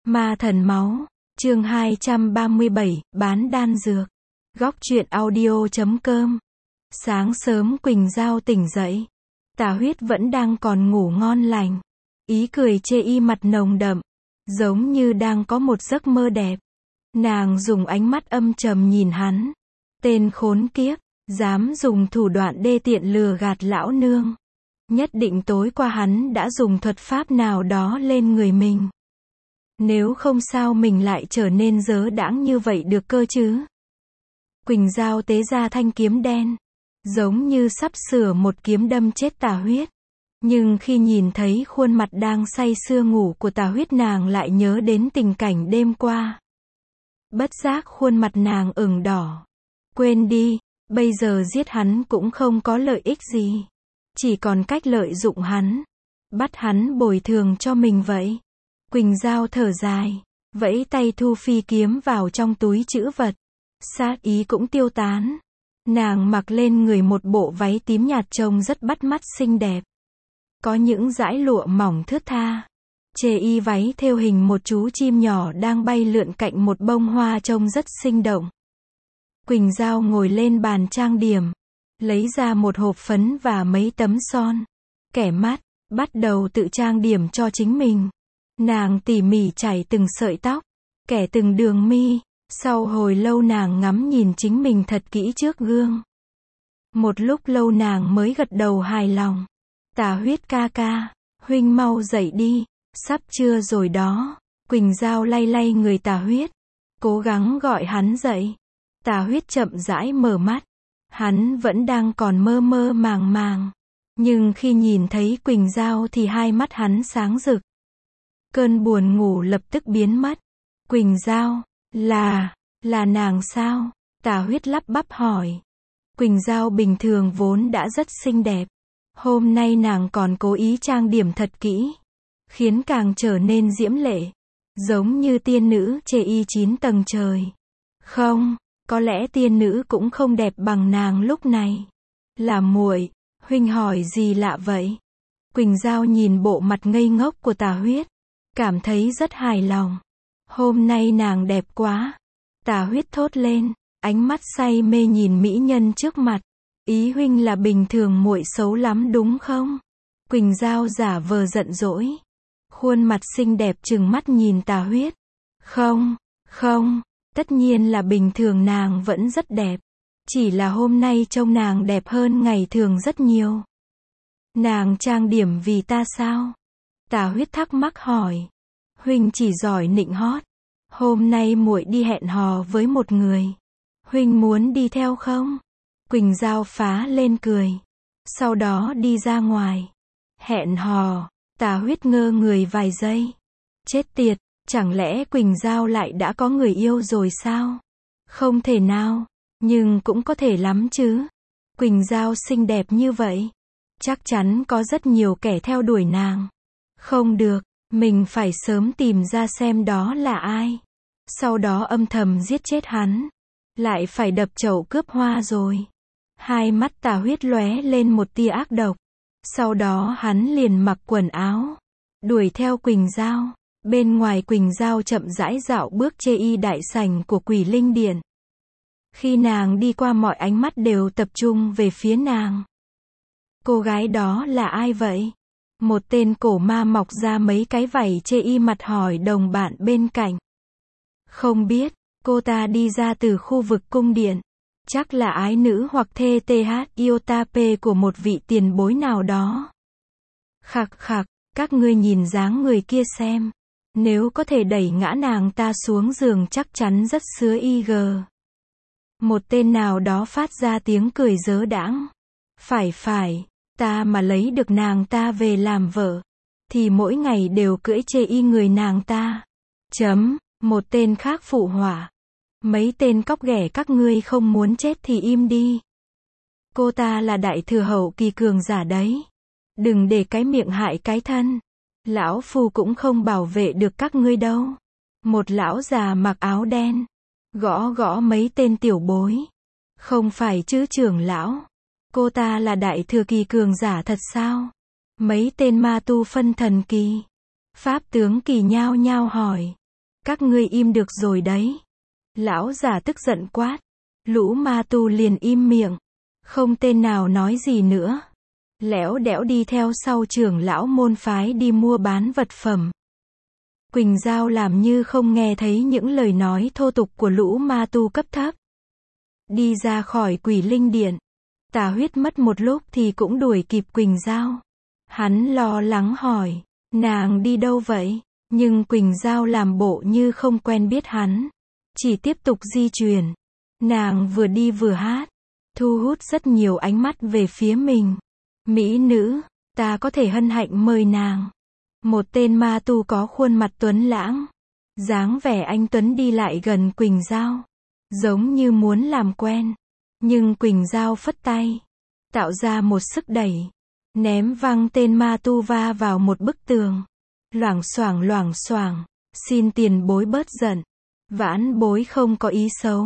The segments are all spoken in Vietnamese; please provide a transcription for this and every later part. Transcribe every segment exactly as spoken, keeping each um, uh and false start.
Ma thần máu, chương hai trăm ba mươi bảy, bán đan dược. Góc truyện audio chấm com. Sáng sớm Quỳnh Giao tỉnh dậy. Tà Huyết vẫn đang còn ngủ ngon lành. Ý cười chê y mặt nồng đậm, giống như đang có một giấc mơ đẹp. Nàng dùng ánh mắt âm trầm nhìn hắn. Tên khốn kiếp, dám dùng thủ đoạn đê tiện lừa gạt lão nương. Nhất định tối qua hắn đã dùng thuật pháp nào đó lên người mình. Nếu không sao mình lại trở nên dớ đãng như vậy được cơ chứ. Quỳnh Giao tế ra thanh kiếm đen, giống như sắp sửa một kiếm đâm chết Tà Huyết. Nhưng khi nhìn thấy khuôn mặt đang say sưa ngủ của Tà Huyết, nàng lại nhớ đến tình cảnh đêm qua. Bất giác khuôn mặt nàng ửng đỏ. Quên đi, bây giờ giết hắn cũng không có lợi ích gì. Chỉ còn cách lợi dụng hắn, bắt hắn bồi thường cho mình vậy. Quỳnh Giao thở dài, vẫy tay thu phi kiếm vào trong túi trữ vật. Sát ý cũng tiêu tán. Nàng mặc lên người một bộ váy tím nhạt trông rất bắt mắt xinh đẹp. Có những dải lụa mỏng thướt tha. Chê y váy thêu hình một chú chim nhỏ đang bay lượn cạnh một bông hoa trông rất sinh động. Quỳnh Giao ngồi lên bàn trang điểm, lấy ra một hộp phấn và mấy tấm son. Kẻ mắt, bắt đầu tự trang điểm cho chính mình. Nàng tỉ mỉ chải từng sợi tóc, kẻ từng đường mi. Sau hồi lâu nàng ngắm nhìn chính mình thật kỹ trước gương. Một lúc lâu nàng mới gật đầu hài lòng. Tà Huyết ca ca, huynh mau dậy đi, sắp trưa rồi đó. Quỳnh Giao lay lay người Tà Huyết, cố gắng gọi hắn dậy. Tà Huyết chậm rãi mở mắt. Hắn vẫn đang còn mơ mơ màng màng. Nhưng khi nhìn thấy Quỳnh Giao thì hai mắt hắn sáng rực. Cơn buồn ngủ lập tức biến mất. Quỳnh Giao, là, là nàng sao? Tà Huyết lắp bắp hỏi. Quỳnh Giao bình thường vốn đã rất xinh đẹp. Hôm nay nàng còn cố ý trang điểm thật kỹ, khiến càng trở nên diễm lệ, giống như tiên nữ chê y chín tầng trời. Không, có lẽ tiên nữ cũng không đẹp bằng nàng lúc này. Là muội, huynh hỏi gì lạ vậy? Quỳnh Giao nhìn bộ mặt ngây ngốc của Tà Huyết, cảm thấy rất hài lòng. Hôm nay nàng đẹp quá. Tà Huyết thốt lên, ánh mắt say mê nhìn mỹ nhân trước mặt. Ý huynh là bình thường muội xấu lắm đúng không? Quỳnh Giao giả vờ giận dỗi, khuôn mặt xinh đẹp trừng mắt nhìn Tà Huyết. Không, không, tất nhiên là bình thường, nàng vẫn rất đẹp. Chỉ là hôm nay trông nàng đẹp hơn ngày thường rất nhiều. Nàng trang điểm vì ta sao? Tà Huyết thắc mắc hỏi. Huynh chỉ giỏi nịnh hót. Hôm nay muội đi hẹn hò với một người. Huynh muốn đi theo không? Quỳnh Giao phá lên cười. Sau đó đi ra ngoài. Hẹn hò. Tà Huyết ngơ người vài giây. Chết tiệt, chẳng lẽ Quỳnh Giao lại đã có người yêu rồi sao? Không thể nào, nhưng cũng có thể lắm chứ. Quỳnh Giao xinh đẹp như vậy, chắc chắn có rất nhiều kẻ theo đuổi nàng. Không được, mình phải sớm tìm ra xem đó là ai. Sau đó âm thầm giết chết hắn. Lại phải đập chậu cướp hoa rồi. Hai mắt Tà Huyết lóe lên một tia ác độc. Sau đó hắn liền mặc quần áo, đuổi theo Quỳnh Giao. Bên ngoài Quỳnh Giao chậm rãi dạo bước chê y đại sảnh của Quỷ Linh Điện. Khi nàng đi qua, mọi ánh mắt đều tập trung về phía nàng. Cô gái đó là ai vậy? Một tên cổ ma mọc ra mấy cái vảy chê y mặt hỏi đồng bạn bên cạnh. Không biết, cô ta đi ra từ khu vực cung điện. Chắc là ái nữ hoặc thê th Iotape của một vị tiền bối nào đó. Khặc khặc, các ngươi nhìn dáng người kia xem. Nếu có thể đẩy ngã nàng ta xuống giường chắc chắn rất sứa y gờ. Một tên nào đó phát ra tiếng cười dớ đãng. Phải phải, ta mà lấy được nàng ta về làm vợ, thì mỗi ngày đều cưỡi chê y người nàng ta. Chấm, một tên khác phụ họa. Mấy tên cóc ghẻ các ngươi không muốn chết thì im đi. Cô ta là đại thừa hậu kỳ cường giả đấy. Đừng để cái miệng hại cái thân. Lão phu cũng không bảo vệ được các ngươi đâu. Một lão già mặc áo đen gõ gõ mấy tên tiểu bối. Không phải chứ trưởng lão. Cô ta là đại thừa kỳ cường giả thật sao? Mấy tên ma tu phân thần kỳ, pháp tướng kỳ nhao nhao hỏi. Các ngươi im được rồi đấy. Lão già tức giận quát. Lũ ma tu liền im miệng. Không tên nào nói gì nữa. Lẽo đẽo đi theo sau trưởng lão môn phái đi mua bán vật phẩm. Quỳnh Giao làm như không nghe thấy những lời nói thô tục của lũ ma tu cấp thấp. Đi ra khỏi Quỷ Linh Điện. Tà Huyết mất một lúc thì cũng đuổi kịp Quỳnh Giao. Hắn lo lắng hỏi, nàng đi đâu vậy? Nhưng Quỳnh Giao làm bộ như không quen biết hắn. Chỉ tiếp tục di chuyển. Nàng vừa đi vừa hát. Thu hút rất nhiều ánh mắt về phía mình. Mỹ nữ, ta có thể hân hạnh mời nàng. Một tên ma tu có khuôn mặt tuấn lãng. Dáng vẻ anh tuấn đi lại gần Quỳnh Giao. Giống như muốn làm quen. Nhưng Quỳnh Giao phất tay. Tạo ra một sức đẩy. Ném văng tên ma tu va vào một bức tường. Loảng xoảng loảng xoảng. Xin tiền bối bớt giận. Vãn bối không có ý xấu.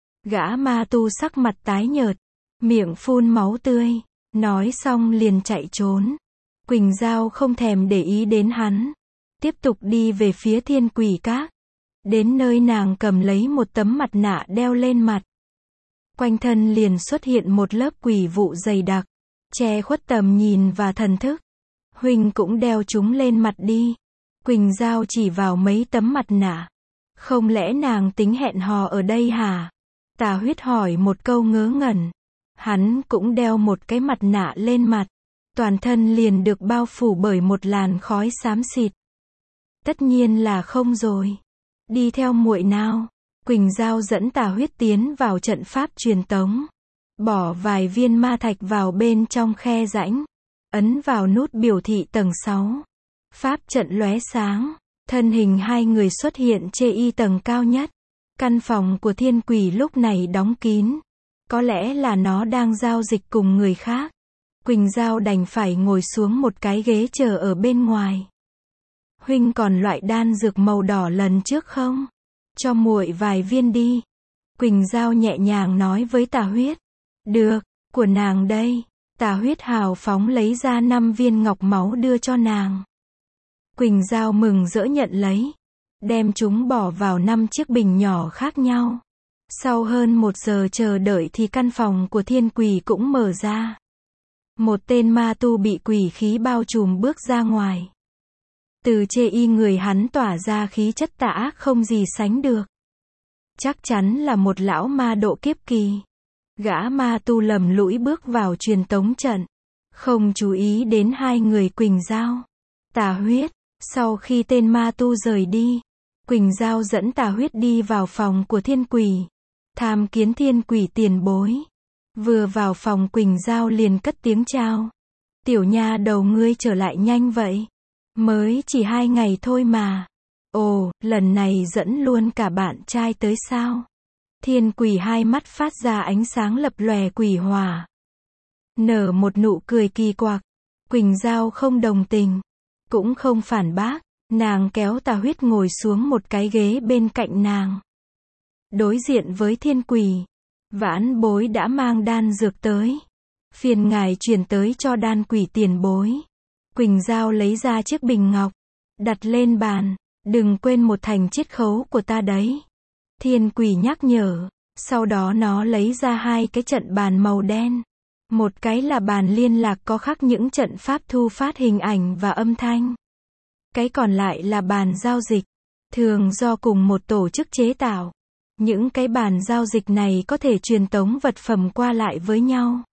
Gã ma tu sắc mặt tái nhợt. Miệng phun máu tươi. Nói xong liền chạy trốn. Quỳnh Giao không thèm để ý đến hắn. Tiếp tục đi về phía Thiên Quỷ Các. Đến nơi nàng cầm lấy một tấm mặt nạ đeo lên mặt. Quanh thân liền xuất hiện một lớp quỷ vụ dày đặc. Che khuất tầm nhìn và thần thức. Huynh cũng đeo chúng lên mặt đi. Quỳnh Giao chỉ vào mấy tấm mặt nạ. Không lẽ nàng tính hẹn hò ở đây hả? Tà Huyết hỏi một câu ngớ ngẩn. Hắn cũng đeo một cái mặt nạ lên mặt. Toàn thân liền được bao phủ bởi một làn khói xám xịt. Tất nhiên là không rồi. Đi theo muội nào. Quỳnh Giao dẫn Tà Huyết tiến vào trận pháp truyền tống. Bỏ vài viên ma thạch vào bên trong khe rãnh. Ấn vào nút biểu thị tầng sáu. Pháp trận lóe sáng. Thân hình hai người xuất hiện trên y tầng cao nhất. Căn phòng của Thiên Quỷ lúc này đóng kín. Có lẽ là nó đang giao dịch cùng người khác. Quỳnh Giao đành phải ngồi xuống một cái ghế chờ ở bên ngoài. Huynh còn loại đan dược màu đỏ lần trước không? Cho muội vài viên đi. Quỳnh Giao nhẹ nhàng nói với Tà Huyết. Được, của nàng đây. Tà Huyết hào phóng lấy ra năm viên ngọc máu đưa cho nàng. Quỳnh Giao mừng rỡ nhận lấy. Đem chúng bỏ vào năm chiếc bình nhỏ khác nhau. Sau hơn một giờ chờ đợi thì căn phòng của Thiên Quỷ cũng mở ra. Một tên ma tu bị quỷ khí bao trùm bước ra ngoài. Từ chê y người hắn tỏa ra khí chất tà ác không gì sánh được. Chắc chắn là một lão ma độ kiếp kỳ. Gã ma tu lầm lũi bước vào truyền tống trận. Không chú ý đến hai người Quỳnh Giao. Tà Huyết. Sau khi tên ma tu rời đi, Quỳnh Giao dẫn Tà Huyết đi vào phòng của Thiên Quỷ. Tham kiến Thiên Quỷ tiền bối. Vừa vào phòng Quỳnh Giao liền cất tiếng chào. Tiểu nha đầu ngươi trở lại nhanh vậy. Mới chỉ hai ngày thôi mà. Ồ, lần này dẫn luôn cả bạn trai tới sao? Thiên Quỷ hai mắt phát ra ánh sáng lập lòe quỷ hỏa. Nở một nụ cười kỳ quặc. Quỳnh Giao không đồng tình. Cũng không phản bác. Nàng kéo Tà Huyết ngồi xuống một cái ghế bên cạnh nàng. Đối diện với Thiên Quỷ. Vãn bối đã mang đan dược tới. Phiền ngài truyền tới cho đan quỷ tiền bối. Quỳnh Giao lấy ra chiếc bình ngọc. Đặt lên bàn. Đừng quên một thành chiết khấu của ta đấy. Thiên Quỷ nhắc nhở. Sau đó nó lấy ra hai cái trận bàn màu đen. Một cái là bàn liên lạc có khắc những trận pháp thu phát hình ảnh và âm thanh. Cái còn lại là bàn giao dịch. Thường do cùng một tổ chức chế tạo. Những cái bàn giao dịch này có thể truyền tống vật phẩm qua lại với nhau.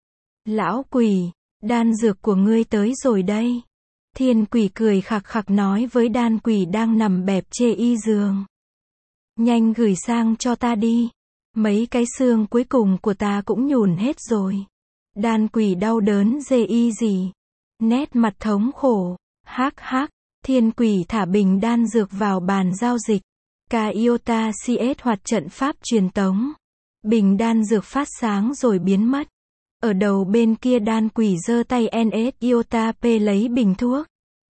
Lão quỷ, đan dược của ngươi tới rồi đây. Thiên Quỷ cười khặc khặc nói với đan quỷ đang nằm bẹp chê y giường. Nhanh gửi sang cho ta đi. Mấy cái xương cuối cùng của ta cũng nhùn hết rồi. Đan quỷ đau đớn dê y gì. Nét mặt thống khổ. Hắc hắc. Thiên Quỷ thả bình đan dược vào bàn giao dịch. Kaiota xê ét hoạt trận pháp truyền tống. Bình đan dược phát sáng rồi biến mất. Ở đầu bên kia đan quỷ giơ tay en ét Iota P lấy bình thuốc.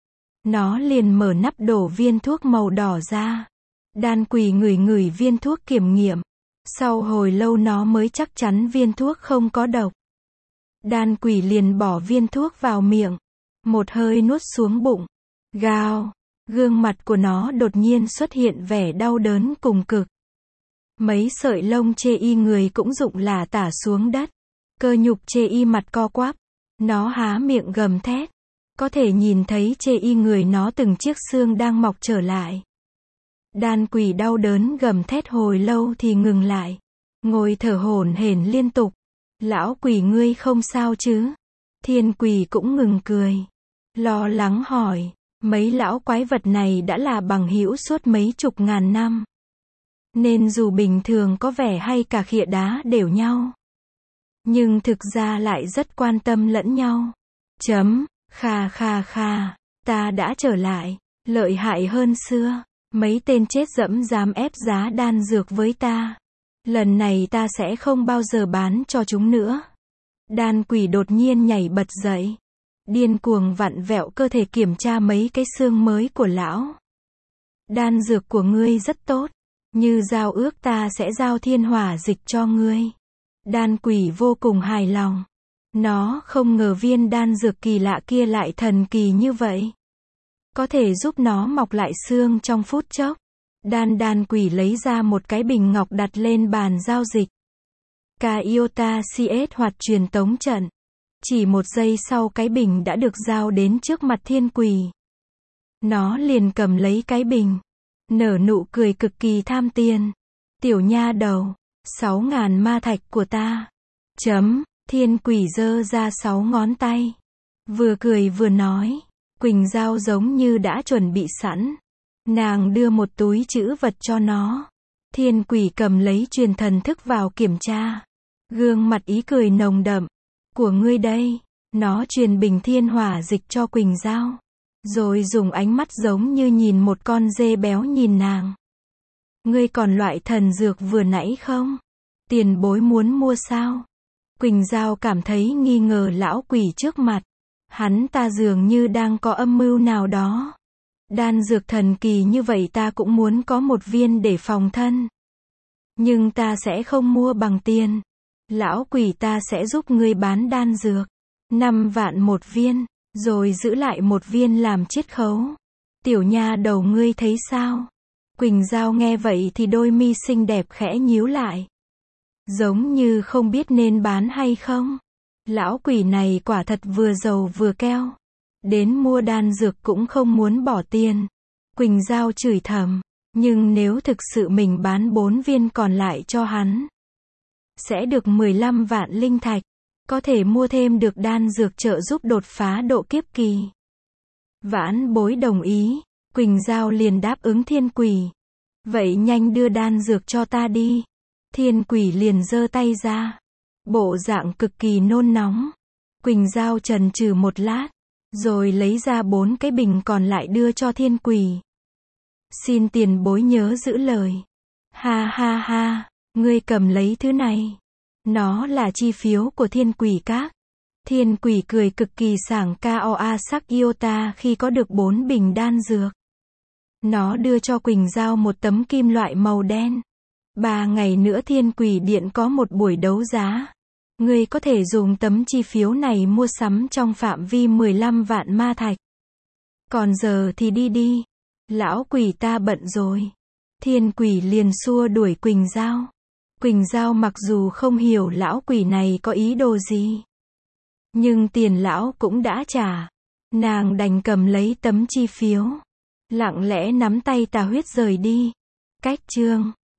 Nó liền mở nắp đổ viên thuốc màu đỏ ra. Đan quỷ ngửi ngửi viên thuốc kiểm nghiệm. Sau hồi lâu nó mới chắc chắn viên thuốc không có độc. Đan quỷ liền bỏ viên thuốc vào miệng. Một hơi nuốt xuống bụng. Gào, Gương mặt của nó đột nhiên xuất hiện vẻ đau đớn cùng cực. Mấy sợi lông chê y người cũng rụng lả tả xuống đất. Cơ nhục chê y mặt co quắp. Nó há miệng gầm thét. Có thể nhìn thấy chê y người nó từng chiếc xương đang mọc trở lại. Đan quỷ đau đớn gầm thét hồi lâu thì ngừng lại. Ngồi thở hổn hển liên tục. Lão quỷ ngươi không sao chứ? Thiên quỷ cũng ngừng cười. Lo lắng hỏi. Mấy lão quái vật này đã là bằng hữu suốt mấy chục ngàn năm. Nên dù bình thường có vẻ hay cả khịa đá đều nhau. Nhưng thực ra lại rất quan tâm lẫn nhau. Chấm, kha kha kha, ta đã trở lại, lợi hại hơn xưa. Mấy tên chết dẫm dám ép giá đan dược với ta. Lần này ta sẽ không bao giờ bán cho chúng nữa. Đan quỷ đột nhiên nhảy bật dậy. Điên cuồng vặn vẹo cơ thể kiểm tra mấy cái xương mới của lão. Đan dược của ngươi rất tốt. Như giao ước ta sẽ giao thiên hỏa dịch cho ngươi. Đan quỷ vô cùng hài lòng. Nó không ngờ viên đan dược kỳ lạ kia lại thần kỳ như vậy. Có thể giúp nó mọc lại xương trong phút chốc. Đan đan quỷ lấy ra một cái bình ngọc đặt lên bàn giao dịch. Kaiota xê ét hoạt truyền tống trận. Chỉ một giây sau cái bình đã được giao đến trước mặt thiên quỷ. Nó liền cầm lấy cái bình. Nở nụ cười cực kỳ tham tiền. Tiểu nha đầu, sáu ngàn ma thạch của ta. Chấm, thiên quỷ giơ ra sáu ngón tay. Vừa cười vừa nói. Quỳnh Giao giống như đã chuẩn bị sẵn. Nàng đưa một túi trữ vật cho nó. Thiên quỷ cầm lấy truyền thần thức vào kiểm tra. Gương mặt ý cười nồng đậm. Của ngươi đây. Nó truyền bình thiên hỏa dịch cho Quỳnh Giao. Rồi dùng ánh mắt giống như nhìn một con dê béo nhìn nàng. Ngươi còn loại thần dược vừa nãy không? Tiền bối muốn mua sao? Quỳnh Giao cảm thấy nghi ngờ lão quỷ trước mặt. Hắn ta dường như đang có âm mưu nào đó. Đan dược thần kỳ như vậy ta cũng muốn có một viên để phòng thân. Nhưng ta sẽ không mua bằng tiền. Lão quỷ ta sẽ giúp ngươi bán đan dược. Năm vạn một viên. Rồi giữ lại một viên làm chiết khấu. Tiểu nha đầu ngươi thấy sao? Quỳnh Giao nghe vậy thì đôi mi xinh đẹp khẽ nhíu lại. Giống như không biết nên bán hay không. Lão quỷ này quả thật vừa giàu vừa keo. Đến mua đan dược cũng không muốn bỏ tiền. Quỳnh Giao chửi thầm. Nhưng nếu thực sự mình bán bốn viên còn lại cho hắn, sẽ được mười lăm vạn linh thạch. Có thể mua thêm được đan dược trợ giúp đột phá độ kiếp kỳ. Vãn bối đồng ý. Quỳnh Giao liền đáp ứng thiên quỷ. Vậy nhanh đưa đan dược cho ta đi. Thiên quỷ liền giơ tay ra. Bộ dạng cực kỳ nôn nóng. Quỳnh Giao chần chừ một lát. Rồi lấy ra bốn cái bình còn lại đưa cho thiên quỷ. Xin tiền bối nhớ giữ lời. Ha ha ha. Ngươi cầm lấy thứ này. Nó là chi phiếu của thiên quỷ các. Thiên quỷ cười cực kỳ sảng Koa sắc Iota khi có được bốn bình đan dược. Nó đưa cho Quỳnh Giao một tấm kim loại màu đen. Ba ngày nữa thiên quỷ điện có một buổi đấu giá. Ngươi có thể dùng tấm chi phiếu này mua sắm trong phạm vi mười lăm vạn ma thạch. Còn giờ thì đi đi. Lão quỷ ta bận rồi. Thiên quỷ liền xua đuổi Quỳnh Giao. Quỳnh Giao mặc dù không hiểu lão quỷ này có ý đồ gì. Nhưng tiền lão cũng đã trả. Nàng đành cầm lấy tấm chi phiếu. Lặng lẽ nắm tay Tà Huyết rời đi. Cách chương